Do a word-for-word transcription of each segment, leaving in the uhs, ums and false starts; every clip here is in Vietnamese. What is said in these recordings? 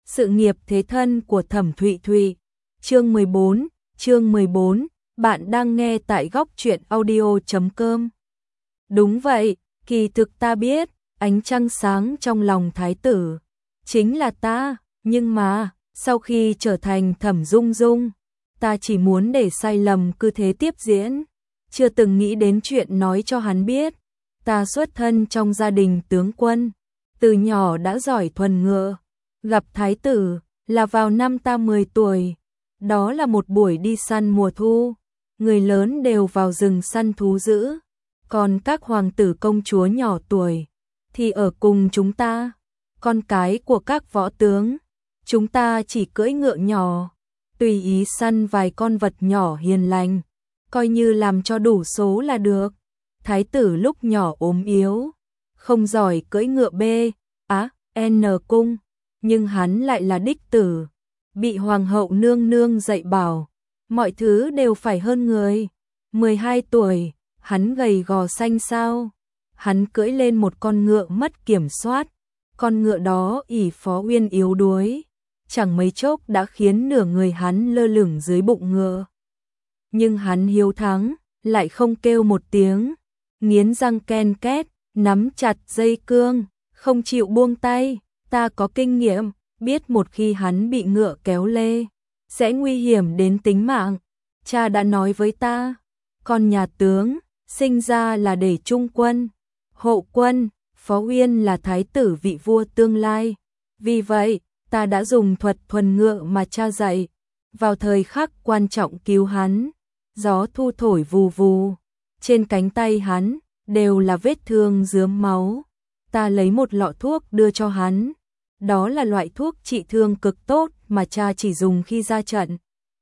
Sự nghiệp thế thân của Thẩm Thụy Thụy. Chương mười bốn, chương mười bốn, bạn đang nghe tại góc truyện audio chấm com. Đúng vậy, kỳ thực ta biết, ánh trăng sáng trong lòng thái tử chính là ta, nhưng mà, sau khi trở thành Thẩm Dung Dung, ta chỉ muốn để sai lầm cứ thế tiếp diễn, chưa từng nghĩ đến chuyện nói cho hắn biết, ta xuất thân trong gia đình tướng quân, từ nhỏ đã giỏi thuần ngựa. Gặp thái tử là vào năm ta mười tuổi, đó là một buổi đi săn mùa thu, người lớn đều vào rừng săn thú dữ, còn các hoàng tử công chúa nhỏ tuổi thì ở cùng chúng ta, con cái của các võ tướng, chúng ta chỉ cưỡi ngựa nhỏ, tùy ý săn vài con vật nhỏ hiền lành, coi như làm cho đủ số là được. Thái tử lúc nhỏ ốm yếu, không giỏi cưỡi ngựa B, á, N cung, nhưng hắn lại là đích tử, bị hoàng hậu nương nương dạy bảo, mọi thứ đều phải hơn người. mười hai tuổi, hắn gầy gò xanh xao, hắn cưỡi lên một con ngựa mất kiểm soát, con ngựa đó ỷ Phó Uyên yếu đuối, chẳng mấy chốc đã khiến nửa người hắn lơ lửng dưới bụng ngựa. Nhưng hắn hiếu thắng, lại không kêu một tiếng, nghiến răng ken két, nắm chặt dây cương, không chịu buông tay. Ta có kinh nghiệm, biết một khi hắn bị ngựa kéo lê, sẽ nguy hiểm đến tính mạng. Cha đã nói với ta, con nhà tướng, sinh ra là để trung quân, hộ quân, Phó Uyên là thái tử vị vua tương lai. Vì vậy, ta đã dùng thuật thuần ngựa mà cha dạy, vào thời khắc quan trọng cứu hắn. Gió thu thổi vù vù, trên cánh tay hắn, đều là vết thương rướm máu. Ta lấy một lọ thuốc đưa cho hắn. Đó là loại thuốc trị thương cực tốt mà cha chỉ dùng khi ra trận.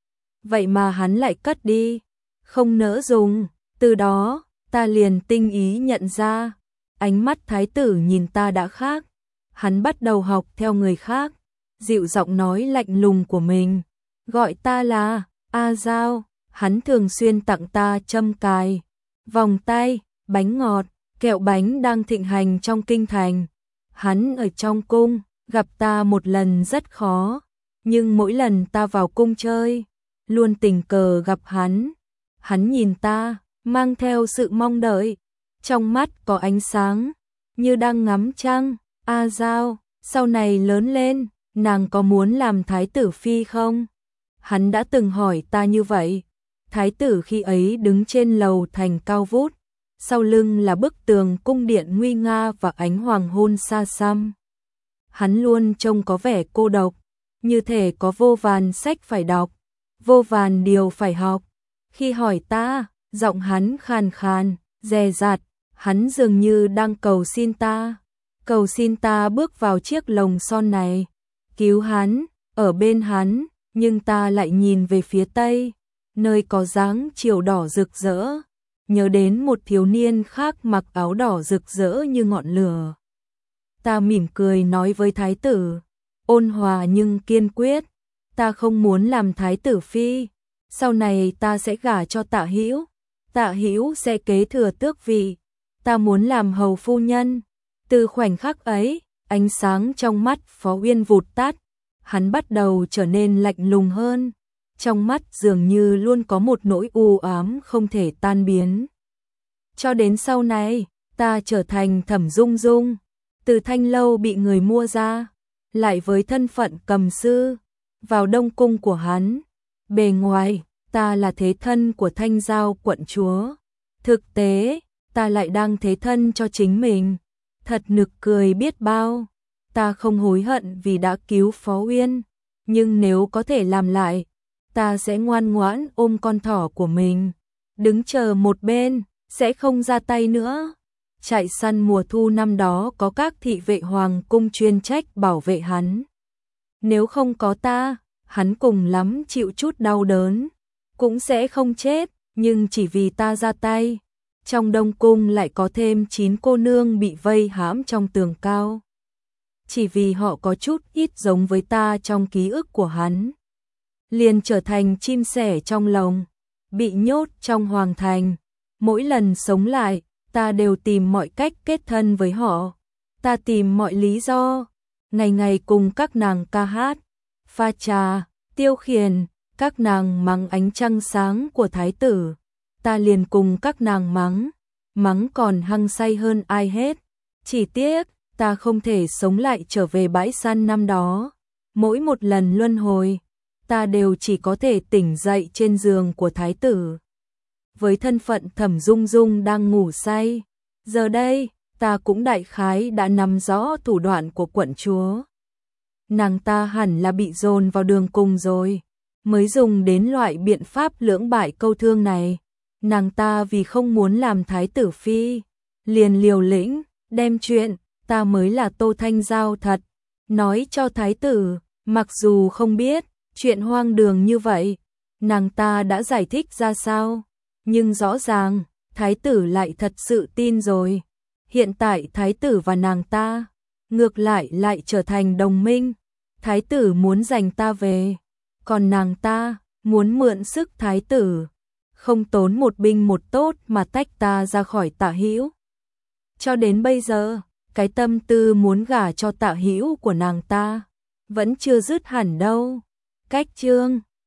Vậy mà hắn lại cất đi, không nỡ dùng. Từ đó, ta liền tinh ý nhận ra, ánh mắt thái tử nhìn ta đã khác. Hắn bắt đầu học theo người khác, dịu giọng nói lạnh lùng của mình, gọi ta là A Giao. Hắn thường xuyên tặng ta châm cài, vòng tay, bánh ngọt, kẹo bánh đang thịnh hành trong kinh thành. Hắn ở trong cung, gặp ta một lần rất khó, nhưng mỗi lần ta vào cung chơi, luôn tình cờ gặp hắn. Hắn nhìn ta, mang theo sự mong đợi, trong mắt có ánh sáng, như đang ngắm trăng. A Giao, sau này lớn lên, nàng có muốn làm thái tử phi không? Hắn đã từng hỏi ta như vậy. Thái tử khi ấy đứng trên lầu thành cao vút, sau lưng là bức tường cung điện nguy nga và ánh hoàng hôn xa xăm. Hắn luôn trông có vẻ cô độc, như thể có vô vàn sách phải đọc, vô vàn điều phải học. Khi hỏi ta, giọng hắn khàn khàn, dè dặt, hắn dường như đang cầu xin ta, cầu xin ta bước vào chiếc lồng son này, cứu hắn, ở bên hắn. Nhưng ta lại nhìn về phía tây, nơi có dáng chiều đỏ rực rỡ, nhớ đến một thiếu niên khác mặc áo đỏ rực rỡ như ngọn lửa. Ta mỉm cười nói với thái tử, ôn hòa nhưng kiên quyết, ta không muốn làm thái tử phi, sau này ta sẽ gả cho Tạ Hữu, Tạ Hữu sẽ kế thừa tước vị, ta muốn làm hầu phu nhân. Từ khoảnh khắc ấy, ánh sáng trong mắt Phó Uyên vụt tắt, hắn bắt đầu trở nên lạnh lùng hơn, trong mắt dường như luôn có một nỗi u ám không thể tan biến. Cho đến sau này, ta trở thành Thẩm Dung Dung, từ thanh lâu bị người mua ra, lại với thân phận cầm sư, vào đông cung của hắn. Bề ngoài, ta là thế thân của Thanh Giao quận chúa, thực tế, ta lại đang thế thân cho chính mình. Thật nực cười biết bao. Ta không hối hận vì đã cứu Phó Uyên, nhưng nếu có thể làm lại, ta sẽ ngoan ngoãn ôm con thỏ của mình, đứng chờ một bên, sẽ không ra tay nữa. Trại săn mùa thu năm đó có các thị vệ hoàng cung chuyên trách bảo vệ hắn. Nếu không có ta, hắn cùng lắm chịu chút đau đớn, cũng sẽ không chết, nhưng chỉ vì ta ra tay, trong đông cung lại có thêm chín cô nương bị vây hãm trong tường cao. Chỉ vì họ có chút ít giống với ta trong ký ức của hắn, liền trở thành chim sẻ trong lồng, bị nhốt trong hoàng thành. Mỗi lần sống lại, ta đều tìm mọi cách kết thân với họ, ta tìm mọi lý do, ngày ngày cùng các nàng ca hát, pha trà, tiêu khiển, các nàng mắng ánh trăng sáng của thái tử, ta liền cùng các nàng mắng, mắng còn hăng say hơn ai hết. Chỉ tiếc, ta không thể sống lại trở về bãi săn năm đó. Mỗi một lần luân hồi, ta đều chỉ có thể tỉnh dậy trên giường của thái tử. Với thân phận Thẩm Dung Dung đang ngủ say, giờ đây, ta cũng đại khái đã nắm rõ thủ đoạn của quận chúa. Nàng ta hẳn là bị dồn vào đường cùng rồi, mới dùng đến loại biện pháp lưỡng bại câu thương này. Nàng ta vì không muốn làm thái tử phi, liền liều lĩnh, đem chuyện, ta mới là Tô Thanh Giao thật, nói cho thái tử, mặc dù không biết, chuyện hoang đường như vậy, nàng ta đã giải thích ra sao, nhưng rõ ràng, thái tử lại thật sự tin rồi. Hiện tại thái tử và nàng ta, ngược lại lại trở thành đồng minh, thái tử muốn giành ta về, còn nàng ta, muốn mượn sức thái tử, không tốn một binh một tốt mà tách ta ra khỏi Tạ Hữu. Cho đến bây giờ, cái tâm tư muốn gả cho Tạ Hữu của nàng ta vẫn chưa dứt hẳn đâu. Cách chương